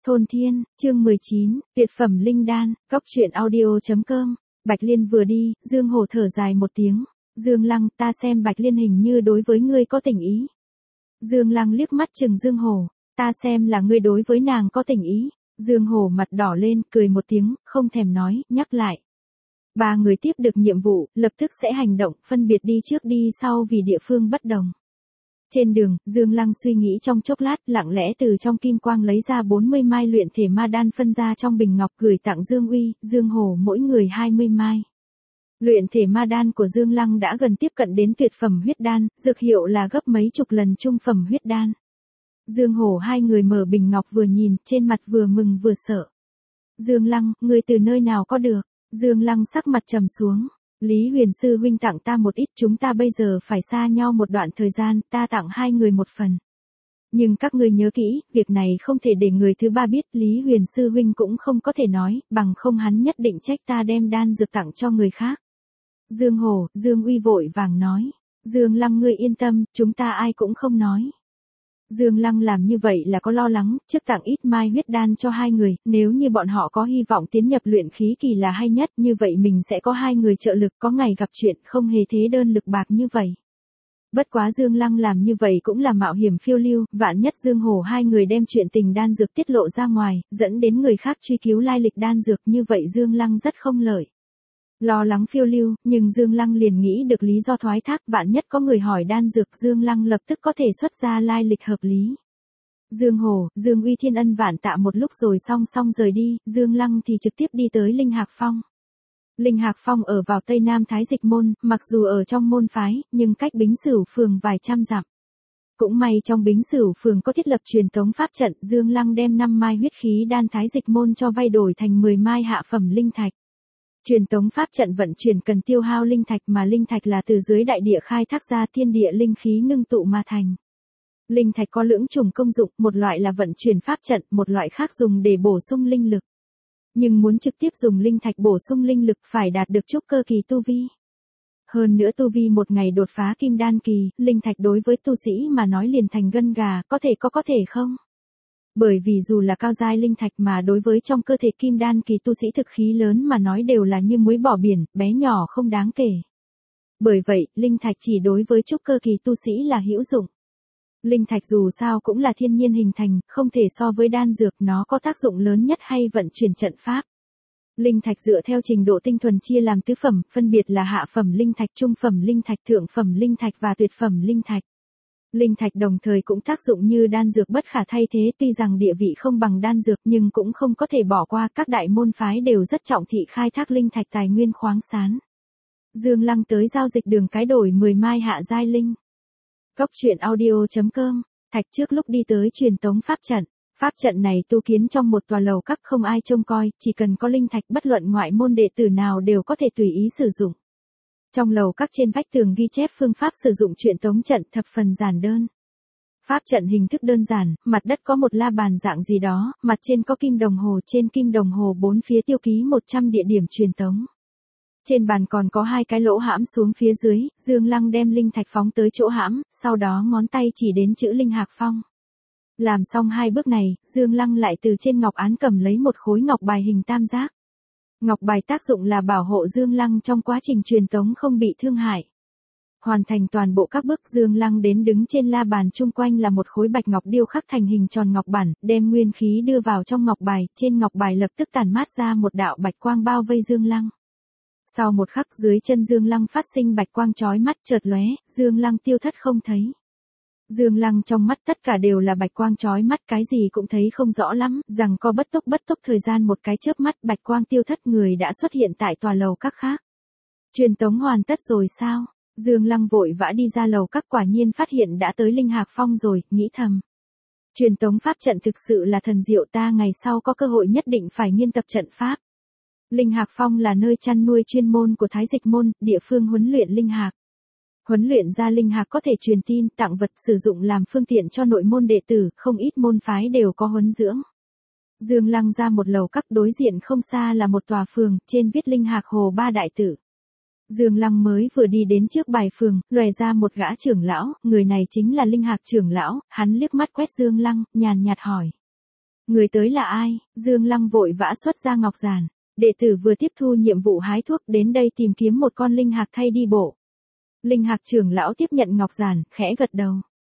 Thôn Thiên, chương 19, tuyệt phẩm linh đan, góc truyện audio.com. Bạch Liên vừa đi, Dương Hổ thở dài một tiếng. Dương Lăng, ta xem Bạch Liên hình như đối với ngươi có tình ý. Dương Lăng liếc mắt chừng Dương Hổ, ta xem là ngươi đối với nàng có tình ý. Dương Hổ mặt đỏ lên, cười một tiếng, không thèm nói, nhắc lại. Ba người tiếp được nhiệm vụ, lập tức sẽ hành động, phân biệt đi trước đi sau vì địa phương bất đồng. Trên đường, Dương Lăng suy nghĩ trong chốc lát, lặng lẽ từ trong kim quang lấy ra 40 mai luyện thể ma đan phân ra trong bình ngọc gửi tặng Dương Uy, Dương Hổ mỗi người 20 mai. Luyện thể ma đan của Dương Lăng đã gần tiếp cận đến tuyệt phẩm huyết đan, dược hiệu là gấp mấy chục lần trung phẩm huyết đan. Dương Hổ hai người mở bình ngọc vừa nhìn, trên mặt vừa mừng vừa sợ. Dương Lăng, người từ nơi nào có được? Dương Lăng sắc mặt trầm xuống. Lý Huyền Sư huynh tặng ta một ít, chúng ta bây giờ phải xa nhau một đoạn thời gian, ta tặng hai người một phần. Nhưng các ngươi nhớ kỹ, việc này không thể để người thứ ba biết, Lý Huyền Sư huynh cũng không có thể nói, bằng không hắn nhất định trách ta đem đan dược tặng cho người khác. Dương Hổ, Dương Uy vội vàng nói. Dương Lăng ngươi yên tâm, chúng ta ai cũng không nói. Dương Lăng làm như vậy là có lo lắng, trước tặng ít mai huyết đan cho hai người, nếu như bọn họ có hy vọng tiến nhập luyện khí kỳ là hay nhất, như vậy mình sẽ có hai người trợ lực, có ngày gặp chuyện, không hề thế đơn lực bạc như vậy. Bất quá Dương Lăng làm như vậy cũng là mạo hiểm phiêu lưu, vạn nhất Dương Hổ hai người đem chuyện tình đan dược tiết lộ ra ngoài, dẫn đến người khác truy cứu lai lịch đan dược, như vậy Dương Lăng rất không lợi. Lo lắng phiêu lưu, nhưng Dương Lăng liền nghĩ được lý do thoái thác, vạn nhất có người hỏi đan dược, Dương Lăng lập tức có thể xuất ra lai lịch hợp lý. Dương Hổ, Dương Uy thiên ân vạn tạ một lúc rồi song song rời đi, Dương Lăng thì trực tiếp đi tới Linh Hạc Phong. Linh Hạc Phong ở vào Tây Nam Thái Dịch Môn, mặc dù ở trong môn phái, nhưng cách Bính Sửu phường vài trăm dặm. Cũng may trong Bính Sửu phường có thiết lập truyền tống pháp trận, Dương Lăng đem 5 mai huyết khí đan Thái Dịch Môn cho vay đổi thành 10 mai hạ phẩm linh thạch. Truyền tống pháp trận vận chuyển cần tiêu hao linh thạch mà linh thạch là từ dưới đại địa khai thác ra thiên địa linh khí ngưng tụ mà thành. Linh thạch có lưỡng chủng công dụng, một loại là vận chuyển pháp trận, một loại khác dùng để bổ sung linh lực. Nhưng muốn trực tiếp dùng linh thạch bổ sung linh lực phải đạt được trúc cơ kỳ tu vi. Hơn nữa tu vi một ngày đột phá kim đan kỳ, linh thạch đối với tu sĩ mà nói liền thành gân gà, có thể không? Bởi vì dù là cao giai linh thạch mà đối với trong cơ thể kim đan kỳ tu sĩ thực khí lớn mà nói đều là như muối bỏ biển, bé nhỏ không đáng kể. Bởi vậy, linh thạch chỉ đối với trúc cơ kỳ tu sĩ là hữu dụng. Linh thạch dù sao cũng là thiên nhiên hình thành, không thể so với đan dược, nó có tác dụng lớn nhất hay vận chuyển trận pháp. Linh thạch dựa theo trình độ tinh thuần chia làm tứ phẩm, phân biệt là hạ phẩm linh thạch, trung phẩm linh thạch, thượng phẩm linh thạch và tuyệt phẩm linh thạch. Linh thạch đồng thời cũng tác dụng như đan dược bất khả thay thế, tuy rằng địa vị không bằng đan dược nhưng cũng không có thể bỏ qua, các đại môn phái đều rất trọng thị khai thác linh thạch tài nguyên khoáng sản. Dương Lăng tới giao dịch đường cái đổi 10 mai hạ giai linh. Góc truyện audio.com, thạch trước lúc đi tới truyền tống pháp trận. Pháp trận này tu kiến trong một tòa lầu các không ai trông coi, chỉ cần có linh thạch bất luận ngoại môn đệ tử nào đều có thể tùy ý sử dụng. Trong lầu các trên vách tường ghi chép phương pháp sử dụng truyền tống trận thập phần giản đơn. Pháp trận hình thức đơn giản, mặt đất có một la bàn dạng gì đó, mặt trên có kim đồng hồ, trên kim đồng hồ bốn phía tiêu ký 100 địa điểm truyền tống. Trên bàn còn có hai cái lỗ hãm xuống phía dưới, Dương Lăng đem linh thạch phóng tới chỗ hãm, sau đó ngón tay chỉ đến chữ Linh Hạc Phong. Làm xong hai bước này, Dương Lăng lại từ trên ngọc án cầm lấy một khối ngọc bài hình tam giác. Ngọc bài tác dụng là bảo hộ Dương Lăng trong quá trình truyền tống không bị thương hại. Hoàn thành toàn bộ các bước, Dương Lăng đến đứng trên la bàn, chung quanh là một khối bạch ngọc điêu khắc thành hình tròn ngọc bản, đem nguyên khí đưa vào trong ngọc bài, trên ngọc bài lập tức tản mát ra một đạo bạch quang bao vây Dương Lăng. Sau một khắc dưới chân Dương Lăng phát sinh bạch quang chói mắt chợt lóe, Dương Lăng tiêu thất không thấy. Dương Lăng trong mắt tất cả đều là bạch quang chói mắt, cái gì cũng thấy không rõ lắm, rằng có bất tốc thời gian một cái chớp mắt, bạch quang tiêu thất, người đã xuất hiện tại tòa lầu các khác. Truyền tống hoàn tất rồi sao? Dương Lăng vội vã đi ra lầu các, quả nhiên phát hiện đã tới Linh Hạc Phong rồi, nghĩ thầm. Truyền tống pháp trận thực sự là thần diệu, ta ngày sau có cơ hội nhất định phải nghiên tập trận pháp. Linh Hạc Phong là nơi chăn nuôi chuyên môn của Thái Dịch Môn, địa phương huấn luyện linh hạc. Huấn luyện ra linh hạc có thể truyền tin, tặng vật, sử dụng làm phương tiện cho nội môn đệ tử, không ít môn phái đều có huấn dưỡng. Dương Lăng ra một lầu các, đối diện không xa là một tòa phường, trên viết Linh Hạc Hồ Ba Đại Tử. Dương Lăng mới vừa đi đến trước bài phường, lòe ra một gã trưởng lão, người này chính là Linh Hạc trưởng lão, hắn liếc mắt quét Dương Lăng, nhàn nhạt hỏi. Người tới là ai? Dương Lăng vội vã xuất ra ngọc giản. Đệ tử vừa tiếp thu nhiệm vụ hái thuốc đến đây tìm kiếm một con linh hạc thay đi bộ. Linh hạc trưởng lão tiếp nhận ngọc giản, khẽ gật đầu.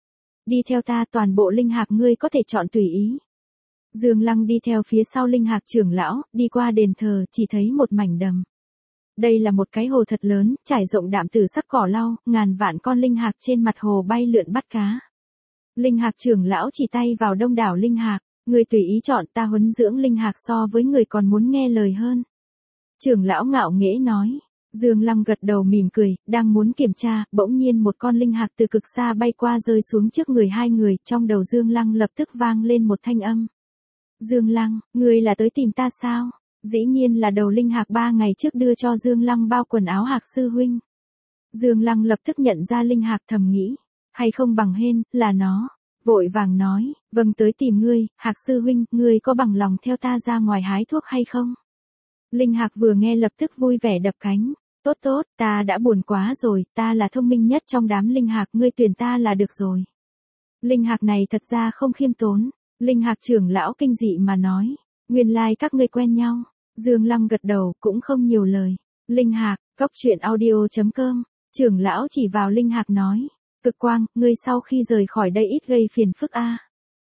Đi theo ta, toàn bộ linh hạc ngươi có thể chọn tùy ý. Dương Lăng đi theo phía sau linh hạc trưởng lão, đi qua đền thờ, chỉ thấy một mảnh đầm. Đây là một cái hồ thật lớn, trải rộng đạm tử sắc cỏ lau, ngàn vạn con linh hạc trên mặt hồ bay lượn bắt cá. Linh hạc trưởng lão chỉ tay vào đông đảo linh hạc, người tùy ý chọn, ta huấn dưỡng linh hạc so với người còn muốn nghe lời hơn. Trưởng lão ngạo nghễ nói. Dương Lăng gật đầu mỉm cười, đang muốn kiểm tra, bỗng nhiên một con linh hạc từ cực xa bay qua rơi xuống trước người hai người, trong đầu Dương Lăng lập tức vang lên một thanh âm. Dương Lăng, ngươi là tới tìm ta sao? Dĩ nhiên là đầu linh hạc 3 ngày trước đưa cho Dương Lăng bao quần áo Hạc sư huynh. Dương Lăng lập tức nhận ra linh hạc, thầm nghĩ, hay không bằng hên, là nó. Vội vàng nói, vâng, tới tìm ngươi, Hạc sư huynh, ngươi có bằng lòng theo ta ra ngoài hái thuốc hay không? Linh hạc vừa nghe lập tức vui vẻ đập cánh. Tốt tốt, ta đã buồn quá rồi, ta là thông minh nhất trong đám linh hạc, ngươi tuyển ta là được rồi. Linh hạc này thật ra không khiêm tốn. Linh hạc trưởng lão kinh dị mà nói, nguyên lai các ngươi quen nhau. Dương Lăng gật đầu, cũng không nhiều lời. Linh hạc, Cóc Truyện Audio.com, trưởng lão chỉ vào linh hạc nói, Cực Quang, ngươi sau khi rời khỏi đây ít gây phiền phức a.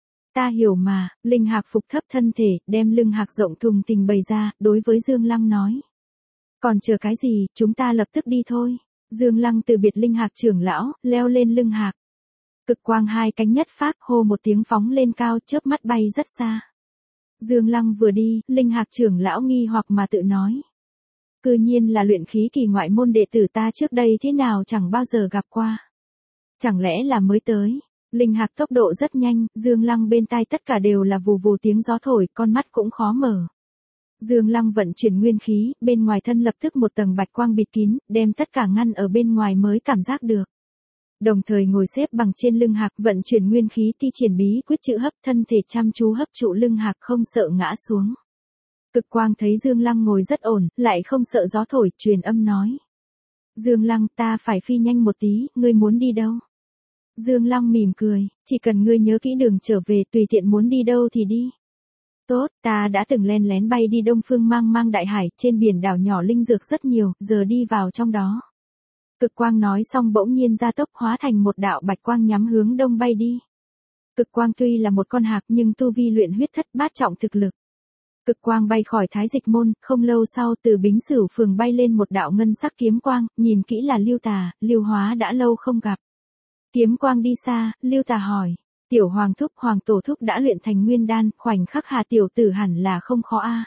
Ta hiểu mà. Linh hạc phục thấp thân thể, đem lưng hạc rộng thùng thình bày ra, đối với Dương Lăng nói. Còn chờ cái gì, chúng ta lập tức đi thôi. Dương Lăng từ biệt linh hạc trưởng lão, leo lên lưng hạc. Cực quang hai cánh nhất phát, hô một tiếng phóng lên cao, chớp mắt bay rất xa. Dương Lăng vừa đi, linh hạc trưởng lão nghi hoặc mà tự nói. Cư nhiên là luyện khí kỳ ngoại môn đệ tử, ta trước đây thế nào chẳng bao giờ gặp qua. Chẳng lẽ là mới tới. Linh hạc tốc độ rất nhanh, Dương Lăng bên tai tất cả đều là vù vù tiếng gió thổi, con mắt cũng khó mở. Dương Lăng vận chuyển nguyên khí, bên ngoài thân lập tức một tầng bạch quang bịt kín, đem tất cả ngăn ở bên ngoài mới cảm giác được. Đồng thời ngồi xếp bằng trên lưng hạc, vận chuyển nguyên khí thi triển bí quyết chữ hấp, thân thể chăm chú hấp trụ lưng hạc, không sợ ngã xuống. Cực quang thấy Dương Lăng ngồi rất ổn, lại không sợ gió thổi, truyền âm nói. Dương Lăng, ta phải phi nhanh một tí, ngươi muốn đi đâu? Dương Lăng mỉm cười, chỉ cần ngươi nhớ kỹ đường trở về, tùy tiện muốn đi đâu thì đi. Tốt, ta đã từng len lén bay đi Đông Phương Mang Mang đại hải, trên biển đảo nhỏ linh dược rất nhiều, giờ đi vào trong đó. Cực quang nói xong bỗng nhiên ra tốc, hóa thành một đạo bạch quang nhắm hướng đông bay đi. Cực quang tuy là một con hạc nhưng tu vi luyện huyết thất bát trọng thực lực. Cực quang bay khỏi Thái Dịch môn, không lâu sau từ Bính Sửu phường bay lên một đạo ngân sắc kiếm quang, nhìn kỹ là Lưu Tà, Lưu Hóa đã lâu không gặp. Kiếm quang đi xa, Lưu Tà hỏi, tiểu hoàng thúc, hoàng tổ thúc đã luyện thành nguyên đan, khoảnh khắc Hà tiểu tử hẳn là không khó a.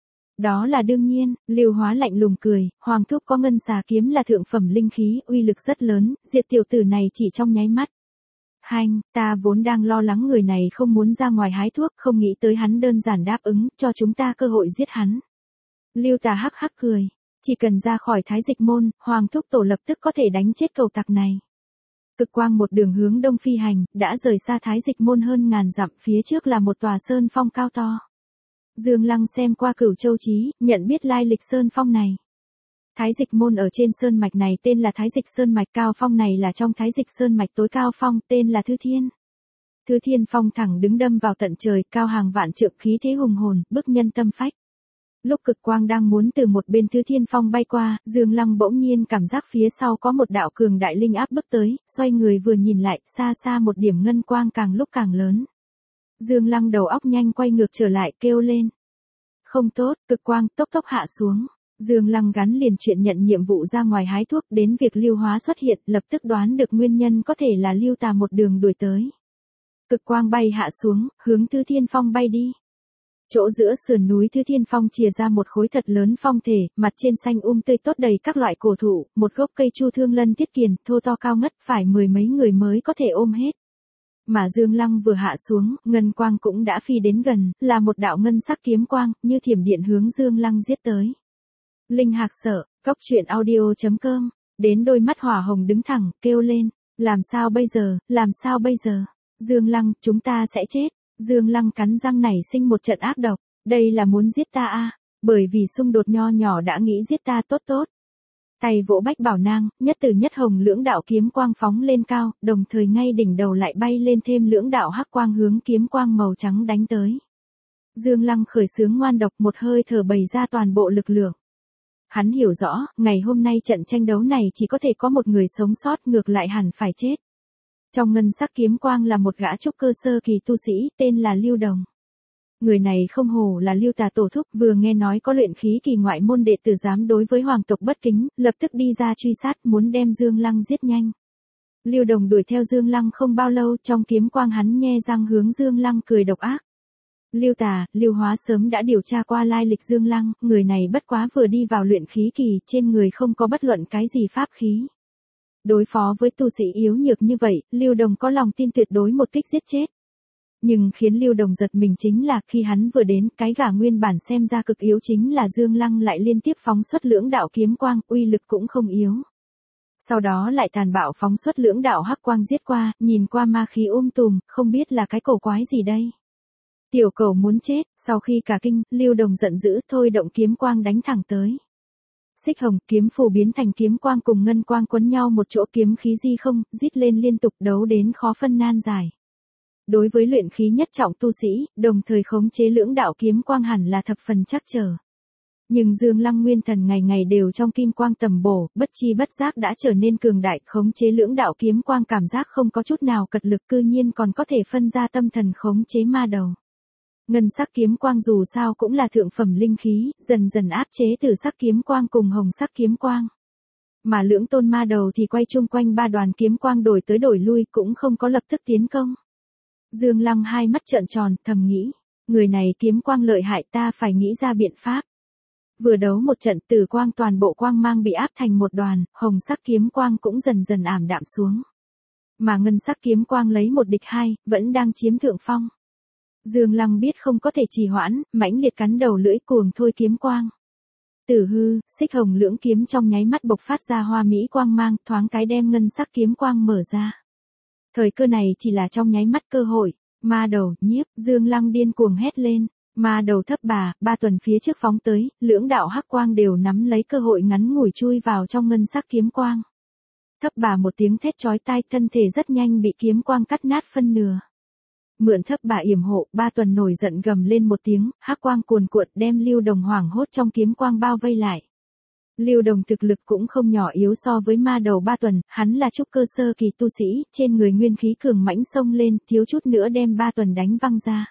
Đó là đương nhiên, Lưu Hóa lạnh lùng cười, hoàng thúc có ngân xà kiếm là thượng phẩm linh khí, uy lực rất lớn, diệt tiểu tử này chỉ trong nháy mắt. Hanh, ta vốn đang lo lắng người này không muốn ra ngoài hái thuốc, không nghĩ tới hắn đơn giản đáp ứng, cho chúng ta cơ hội giết hắn. Lưu Tà hắc hắc cười, chỉ cần ra khỏi Thái Dịch môn, hoàng thúc tổ lập tức có thể đánh chết cầu tặc này. Cực quang một đường hướng đông phi hành, đã rời xa Thái Dịch môn hơn ngàn dặm, phía trước là một tòa sơn phong cao to. Dương Lăng xem qua Cửu Châu Chí, nhận biết lai lịch sơn phong này. Thái Dịch môn ở trên sơn mạch này tên là Thái Dịch Sơn mạch, cao phong này là trong Thái Dịch Sơn mạch tối cao phong, tên là Thứ Thiên. Thứ Thiên phong thẳng đứng đâm vào tận trời, cao hàng vạn trượng, khí thế hùng hồn, bức nhân tâm phách. Lúc Cực quang đang muốn từ một bên Thứ Thiên phong bay qua, Dương Lăng bỗng nhiên cảm giác phía sau có một đạo cường đại linh áp bước tới, xoay người vừa nhìn lại, xa xa một điểm ngân quang càng lúc càng lớn. Dương Lăng đầu óc nhanh quay ngược trở lại, kêu lên. Không tốt, Cực quang tốc tốc hạ xuống. Dương Lăng gắn liền chuyện nhận nhiệm vụ ra ngoài hái thuốc đến việc Lưu Hóa xuất hiện, lập tức đoán được nguyên nhân có thể là Lưu Tà một đường đuổi tới. Cực quang bay hạ xuống, hướng Thứ Thiên phong bay đi. Chỗ giữa sườn núi Thứ Thiên phong chìa ra một khối thật lớn phong thể, mặt trên xanh tươi tốt đầy các loại cổ thụ, một gốc cây Chu Thương Lân Tiết Kiền, thô to cao ngất, phải mười mấy người mới có thể ôm hết. Mà Dương Lăng vừa hạ xuống, ngân quang cũng đã phi đến gần, là một đạo ngân sắc kiếm quang, như thiểm điện hướng Dương Lăng giết tới. Linh hạc sợ, Cóc Truyện Audio.com, đến đôi mắt hỏa hồng đứng thẳng, kêu lên, làm sao bây giờ, làm sao bây giờ? Dương Lăng, chúng ta sẽ chết. Dương Lăng cắn răng nảy sinh một trận ác độc, đây là muốn giết ta à, bởi vì xung đột nho nhỏ đã nghĩ giết ta, tốt tốt. Tay vỗ bách bảo nang, nhất từ nhất hồng lưỡng đạo kiếm quang phóng lên cao, đồng thời ngay đỉnh đầu lại bay lên thêm lưỡng đạo hắc quang hướng kiếm quang màu trắng đánh tới. Dương Lăng khởi xướng ngoan độc, một hơi thở bày ra toàn bộ lực lượng. Hắn hiểu rõ, ngày hôm nay trận tranh đấu này chỉ có thể có một người sống sót, ngược lại hẳn phải chết. Trong ngân sắc kiếm quang là một gã trúc cơ sơ kỳ tu sĩ, tên là Lưu Đồng. Người này không hổ là Lưu Tà tổ thúc, vừa nghe nói có luyện khí kỳ ngoại môn đệ tử dám đối với hoàng tộc bất kính, lập tức đi ra truy sát, muốn đem Dương Lăng giết nhanh. Lưu Đồng đuổi theo Dương Lăng không bao lâu, trong kiếm quang hắn nhe răng hướng Dương Lăng cười độc ác. Lưu Tà, Lưu Hóa sớm đã điều tra qua lai lịch Dương Lăng, người này bất quá vừa đi vào luyện khí kỳ, trên người không có bất luận cái gì pháp khí. Đối phó với tu sĩ yếu nhược như vậy, Lưu Đồng có lòng tin tuyệt đối một kích giết chết. Nhưng khiến Lưu Đồng giật mình chính là khi hắn vừa đến, cái gã nguyên bản xem ra cực yếu chính là Dương Lăng lại liên tiếp phóng xuất lưỡng đạo kiếm quang, uy lực cũng không yếu. Sau đó lại tàn bạo phóng xuất lưỡng đạo hắc quang giết qua, nhìn qua ma khí tùm, không biết là cái cổ quái gì đây. Tiểu cầu muốn chết, sau khi cả kinh, Lưu Đồng giận dữ thôi động kiếm quang đánh thẳng tới. Xích hồng kiếm phù biến thành kiếm quang cùng ngân quang quấn nhau một chỗ, kiếm khí di không, rít lên liên tục, đấu đến khó phân nan giải. Đối với luyện khí nhất trọng tu sĩ, đồng thời khống chế lưỡng đạo kiếm quang hẳn là thập phần chắc trở. Nhưng Dương Lăng nguyên thần ngày ngày đều trong kim quang tầm bổ, bất chi bất giác đã trở nên cường đại, khống chế lưỡng đạo kiếm quang cảm giác không có chút nào cật lực, cư nhiên còn có thể phân ra tâm thần khống chế ma đầu. Ngân sắc kiếm quang dù sao cũng là thượng phẩm linh khí, dần dần áp chế từ sắc kiếm quang cùng hồng sắc kiếm quang. Mà lưỡng tôn ma đầu thì quay chung quanh ba đoàn kiếm quang đổi tới đổi lui, cũng không có lập tức tiến công. Dương Lăng hai mắt trợn tròn, thầm nghĩ, người này kiếm quang lợi hại, ta phải nghĩ ra biện pháp. Vừa đấu một trận, tử quang toàn bộ quang mang bị áp thành một đoàn, hồng sắc kiếm quang cũng dần dần ảm đạm xuống. Mà ngân sắc kiếm quang lấy một địch hai, vẫn đang chiếm thượng phong. Dương Lăng biết không có thể trì hoãn, mãnh liệt cắn đầu lưỡi cuồng thôi kiếm quang. Tử hư, xích hồng lưỡng kiếm trong nháy mắt bộc phát ra hoa mỹ quang mang, thoáng cái đem ngân sắc kiếm quang mở ra. Thời cơ này chỉ là trong nháy mắt cơ hội, ma đầu, nhiếp, Dương Lăng điên cuồng hét lên, ma đầu thấp bà, ba tuần phía trước phóng tới, lưỡng đạo hắc quang đều nắm lấy cơ hội ngắn ngủi chui vào trong ngân sắc kiếm quang. Thấp bà một tiếng thét chói tai, thân thể rất nhanh bị kiếm quang cắt nát phân nửa. Mượn thấp bà yểm hộ, ba tuần nổi giận gầm lên một tiếng, hắc quang cuồn cuộn đem Lưu Đồng hoảng hốt trong kiếm quang bao vây lại. Lưu Đồng thực lực cũng không nhỏ yếu so với ma đầu ba tuần, hắn là trúc cơ sơ kỳ tu sĩ, trên người nguyên khí cường mãnh xông lên, thiếu chút nữa đem ba tuần đánh văng ra.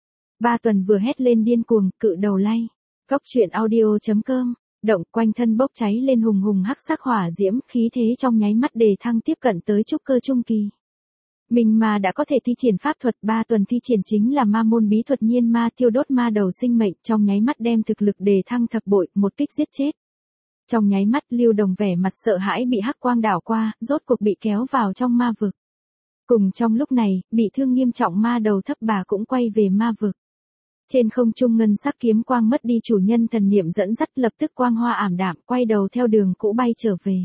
Ba tuần vừa hét lên điên cuồng, cự đầu lay. Góc truyện audio.com, động quanh thân bốc cháy lên hùng hùng hắc sắc hỏa diễm, khí thế trong nháy mắt đề thăng tiếp cận tới trúc cơ trung kỳ. Mình mà đã có thể thi triển pháp thuật, ba tuần thi triển chính là ma môn bí thuật nhiên ma, thiêu đốt ma đầu sinh mệnh, trong nháy mắt đem thực lực đề thăng thập bội, một kích giết chết. Trong nháy mắt Lưu Đồng vẻ mặt sợ hãi bị hắc quang đảo qua, rốt cuộc bị kéo vào trong ma vực. Cùng trong lúc này, bị thương nghiêm trọng ma đầu thấp bà cũng quay về ma vực. Trên không trung ngân sắc kiếm quang mất đi chủ nhân thần niệm dẫn dắt, lập tức quang hoa ảm đạm, quay đầu theo đường cũ bay trở về.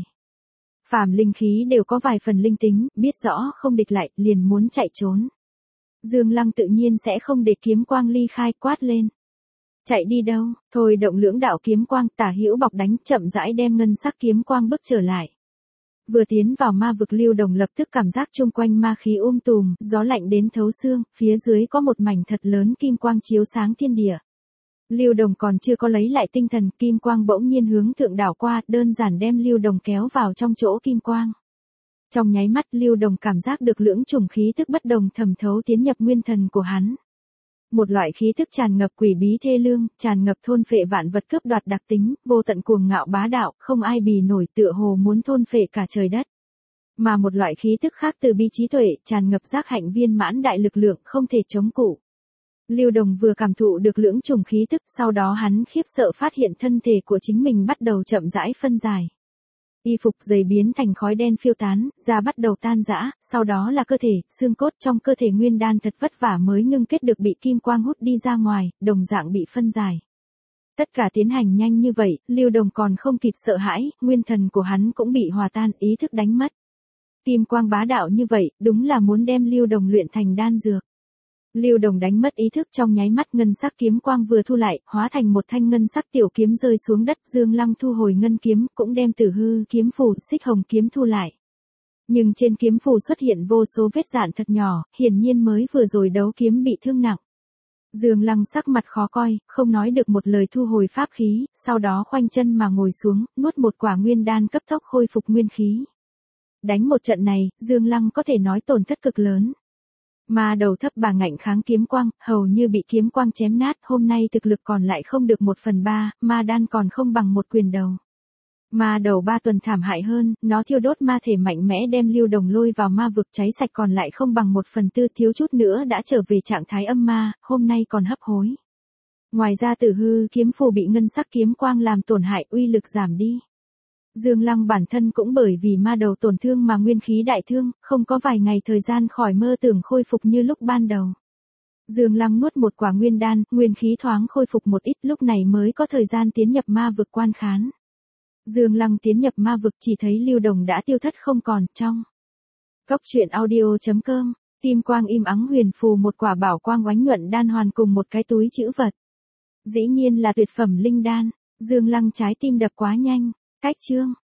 Phàm linh khí đều có vài phần linh tính, biết rõ không địch lại, liền muốn chạy trốn. Dương Lăng tự nhiên sẽ không để kiếm quang ly khai, quát lên. Chạy đi đâu, thôi động lưỡng đạo kiếm quang, tả hữu bọc đánh, chậm rãi đem ngân sắc kiếm quang bước trở lại. Vừa tiến vào ma vực, Lưu Đồng lập tức cảm giác chung quanh ma khí tùm, gió lạnh đến thấu xương, phía dưới có một mảnh thật lớn kim quang chiếu sáng thiên địa. Lưu Đồng còn chưa có lấy lại tinh thần, kim quang bỗng nhiên hướng thượng đảo qua, đơn giản đem Lưu Đồng kéo vào trong chỗ kim quang. Trong nháy mắt Lưu Đồng cảm giác được lưỡng chủng khí tức bất đồng thẩm thấu tiến nhập nguyên thần của hắn. Một loại khí tức tràn ngập quỷ bí thê lương, tràn ngập thôn phệ vạn vật cướp đoạt đặc tính, vô tận cuồng ngạo bá đạo, không ai bì nổi, tựa hồ muốn thôn phệ cả trời đất. Mà một loại khí tức khác từ bi trí tuệ, tràn ngập giác hạnh viên mãn đại lực lượng, không thể chống cự. Lưu Đồng vừa cảm thụ được lưỡng chủng khí tức, sau đó hắn khiếp sợ phát hiện thân thể của chính mình bắt đầu chậm rãi phân giải. Y phục dày biến thành khói đen phiêu tán, da bắt đầu tan rã, sau đó là cơ thể, xương cốt trong cơ thể nguyên đan thật vất vả mới ngưng kết được bị kim quang hút đi ra ngoài, đồng dạng bị phân giải. Tất cả tiến hành nhanh như vậy, Lưu Đồng còn không kịp sợ hãi, nguyên thần của hắn cũng bị hòa tan, ý thức đánh mất. Kim quang bá đạo như vậy, đúng là muốn đem Lưu Đồng luyện thành đan dược. Lưu Đồng đánh mất ý thức trong nháy mắt, ngân sắc kiếm quang vừa thu lại, hóa thành một thanh ngân sắc tiểu kiếm rơi xuống đất, Dương Lăng thu hồi ngân kiếm, cũng đem Tử hư kiếm phù, xích hồng kiếm thu lại. Nhưng trên kiếm phù xuất hiện vô số vết rạn thật nhỏ, hiển nhiên mới vừa rồi đấu kiếm bị thương nặng. Dương Lăng sắc mặt khó coi, không nói được một lời thu hồi pháp khí, sau đó khoanh chân mà ngồi xuống, nuốt một quả nguyên đan cấp tốc khôi phục nguyên khí. Đánh một trận này, Dương Lăng có thể nói tổn thất cực lớn. Ma đầu thấp bà ngạnh kháng kiếm quang, hầu như bị kiếm quang chém nát, hôm nay thực lực còn lại không được 1/3, ma đan còn không bằng một quyền đầu. Ma đầu 3 tuần thảm hại hơn, nó thiêu đốt ma thể mạnh mẽ đem Lưu Đồng lôi vào ma vực cháy sạch còn lại không bằng 1/4, thiếu chút nữa đã trở về trạng thái âm ma, hôm nay còn hấp hối. Ngoài ra Tử Hư kiếm phù bị ngân sắc kiếm quang làm tổn hại, uy lực giảm đi. Dương Lăng bản thân cũng bởi vì ma đầu tổn thương mà nguyên khí đại thương, không có vài ngày thời gian khỏi mơ tưởng khôi phục như lúc ban đầu. Dương Lăng nuốt một quả nguyên đan, nguyên khí thoáng khôi phục một ít, lúc này mới có thời gian tiến nhập ma vực quan khán. Dương Lăng tiến nhập ma vực chỉ thấy Lưu Đồng đã tiêu thất không còn, trong Cốc truyện audio.com, kim quang im ắng huyền phù một quả bảo quang oánh nhuận đan hoàn cùng một cái túi trữ vật. Dĩ nhiên là tuyệt phẩm linh đan, Dương Lăng trái tim đập quá nhanh, cách chương.